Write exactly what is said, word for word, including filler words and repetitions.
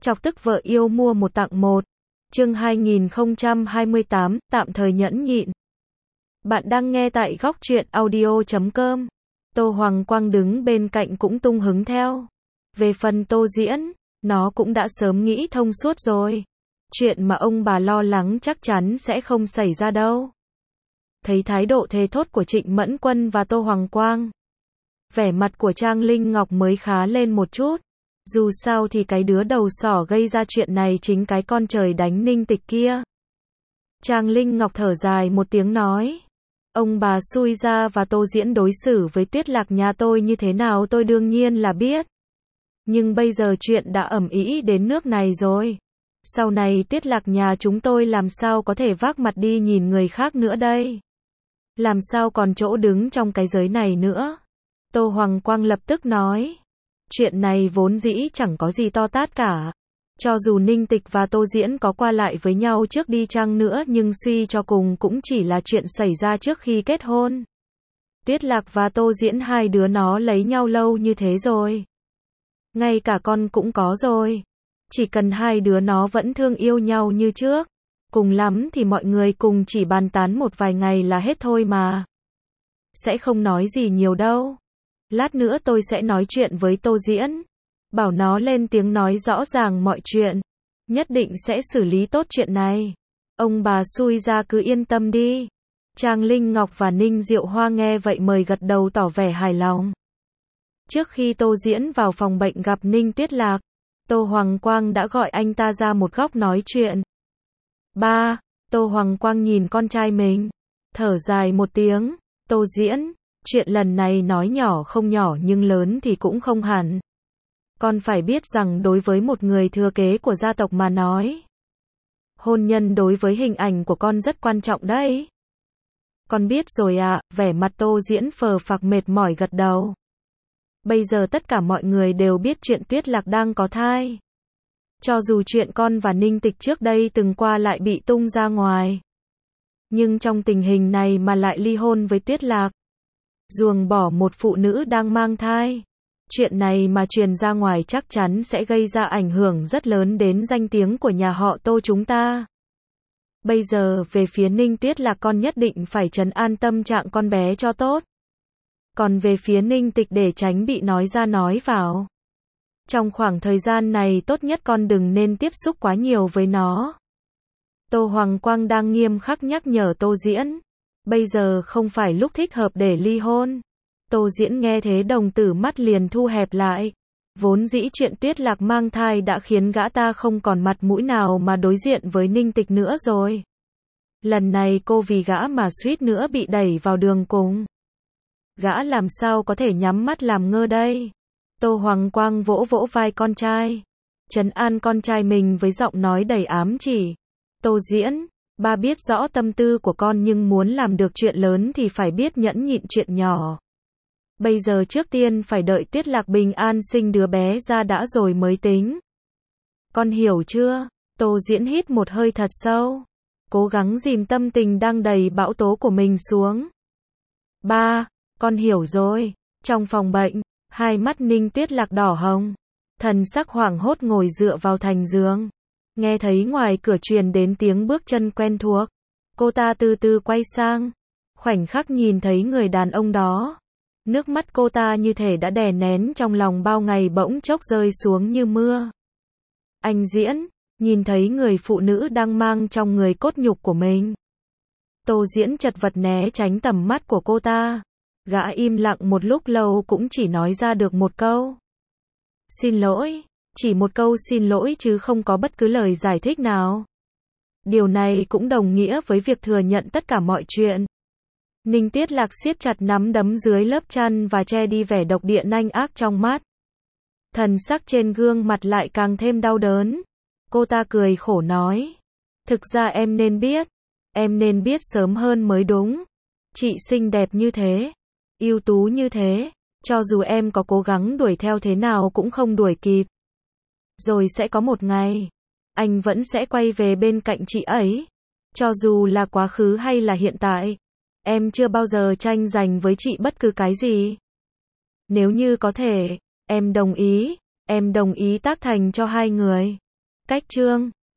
Chọc tức vợ yêu mua một tặng một. Chương hai nghìn không trăm hai mươi tám, tạm thời nhẫn nhịn. Bạn đang nghe tại góc truyện audio chấm com. Tô Hoàng Quang đứng bên cạnh cũng tung hứng theo. Về phần Tô Diễn, nó cũng đã sớm nghĩ thông suốt rồi. Chuyện mà ông bà lo lắng chắc chắn sẽ không xảy ra đâu. Thấy thái độ thề thốt của Trịnh Mẫn Quân và Tô Hoàng Quang, vẻ mặt của Trang Linh Ngọc mới khá lên một chút. Dù sao thì cái đứa đầu sỏ gây ra chuyện này chính cái con trời đánh Ninh Tịch kia. Trang Linh Ngọc thở dài một tiếng nói. Ông bà xui ra và Tô Diễn đối xử với Tuyết Lạc nhà tôi như thế nào tôi đương nhiên là biết. Nhưng bây giờ chuyện đã ầm ĩ đến nước này rồi. Sau này Tuyết Lạc nhà chúng tôi làm sao có thể vác mặt đi nhìn người khác nữa đây? Làm sao còn chỗ đứng trong cái giới này nữa? Tô Hoàng Quang lập tức nói. Chuyện này vốn dĩ chẳng có gì to tát cả. Cho dù Ninh Tịch và Tô Diễn có qua lại với nhau trước đi chăng nữa nhưng suy cho cùng cũng chỉ là chuyện xảy ra trước khi kết hôn. Tuyết Lạc và Tô Diễn hai đứa nó lấy nhau lâu như thế rồi. Ngay cả con cũng có rồi. Chỉ cần hai đứa nó vẫn thương yêu nhau như trước. Cùng lắm thì mọi người cùng chỉ bàn tán một vài ngày là hết thôi mà. Sẽ không nói gì nhiều đâu. Lát nữa tôi sẽ nói chuyện với Tô Diễn. Bảo nó lên tiếng nói rõ ràng mọi chuyện. Nhất định sẽ xử lý tốt chuyện này. Ông bà xui ra cứ yên tâm đi. Trang Linh Ngọc và Ninh Diệu Hoa nghe vậy mời gật đầu tỏ vẻ hài lòng. Trước khi Tô Diễn vào phòng bệnh gặp Ninh Tuyết Lạc, Tô Hoàng Quang đã gọi anh ta ra một góc nói chuyện. Ba, Tô Hoàng Quang nhìn con trai mình, thở dài một tiếng. Tô Diễn, chuyện lần này nói nhỏ không nhỏ nhưng lớn thì cũng không hẳn. Con phải biết rằng đối với một người thừa kế của gia tộc mà nói, hôn nhân đối với hình ảnh của con rất quan trọng đấy. Con biết rồi ạ, vẻ mặt Tô Diễn phờ phạc mệt mỏi gật đầu. Bây giờ tất cả mọi người đều biết chuyện Tuyết Lạc đang có thai. Cho dù chuyện con và Ninh Tịch trước đây từng qua lại bị tung ra ngoài. Nhưng trong tình hình này mà lại ly hôn với Tuyết Lạc. Ruồng bỏ một phụ nữ đang mang thai. Chuyện này mà truyền ra ngoài chắc chắn sẽ gây ra ảnh hưởng rất lớn đến danh tiếng của nhà họ Tô chúng ta. Bây giờ về phía Ninh Tuyết Lạc con nhất định phải trấn an tâm trạng con bé cho tốt. Còn về phía Ninh Tịch để tránh bị nói ra nói vào. Trong khoảng thời gian này tốt nhất con đừng nên tiếp xúc quá nhiều với nó. Tô Hoàng Quang đang nghiêm khắc nhắc nhở Tô Diễn. Bây giờ không phải lúc thích hợp để ly hôn. Tô Diễn nghe thế đồng tử mắt liền thu hẹp lại. Vốn dĩ chuyện Tuyết Lạc mang thai đã khiến gã ta không còn mặt mũi nào mà đối diện với Ninh Tịch nữa rồi. Lần này cô vì gã mà suýt nữa bị đẩy vào đường cùng. Gã làm sao có thể nhắm mắt làm ngơ đây? Tô Hoàng Quang vỗ vỗ vai con trai, trấn an con trai mình với giọng nói đầy ám chỉ. Tô Diễn, ba biết rõ tâm tư của con nhưng muốn làm được chuyện lớn thì phải biết nhẫn nhịn chuyện nhỏ. Bây giờ trước tiên phải đợi Tuyết Lạc bình an sinh đứa bé ra đã rồi mới tính. Con hiểu chưa? Tô Diễn hít một hơi thật sâu, cố gắng dìm tâm tình đang đầy bão tố của mình xuống. Ba, con hiểu rồi. Trong phòng bệnh, hai mắt Ninh Tuyết Lạc đỏ hồng, thần sắc hoảng hốt ngồi dựa vào thành giường. Nghe thấy ngoài cửa truyền đến tiếng bước chân quen thuộc, cô ta từ từ quay sang, khoảnh khắc nhìn thấy người đàn ông đó. Nước mắt cô ta như thể đã đè nén trong lòng bao ngày bỗng chốc rơi xuống như mưa. Anh Diễn, nhìn thấy người phụ nữ đang mang trong người cốt nhục của mình. Tô Diễn chật vật né tránh tầm mắt của cô ta. Gã im lặng một lúc lâu cũng chỉ nói ra được một câu. Xin lỗi, chỉ một câu xin lỗi chứ không có bất cứ lời giải thích nào. Điều này cũng đồng nghĩa với việc thừa nhận tất cả mọi chuyện. Ninh Tuyết Lạc siết chặt nắm đấm dưới lớp chăn và che đi vẻ độc địa nanh ác trong mắt. Thần sắc trên gương mặt lại càng thêm đau đớn. Cô ta cười khổ nói. Thực ra em nên biết. Em nên biết sớm hơn mới đúng. Chị xinh đẹp như thế, ưu tú như thế, cho dù em có cố gắng đuổi theo thế nào cũng không đuổi kịp. Rồi sẽ có một ngày, anh vẫn sẽ quay về bên cạnh chị ấy. Cho dù là quá khứ hay là hiện tại, em chưa bao giờ tranh giành với chị bất cứ cái gì. Nếu như có thể, em đồng ý, em đồng ý tác thành cho hai người. Cách chương